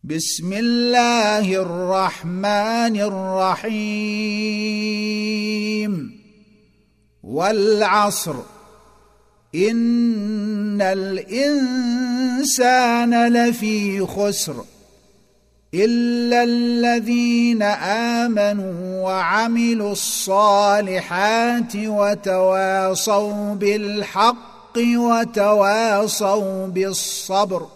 بسم الله الرحمن الرحيم والعصر إن الإنسان لفي خسر إلا الذين آمنوا وعملوا الصالحات وتواصوا بالحق وتواصوا بالصبر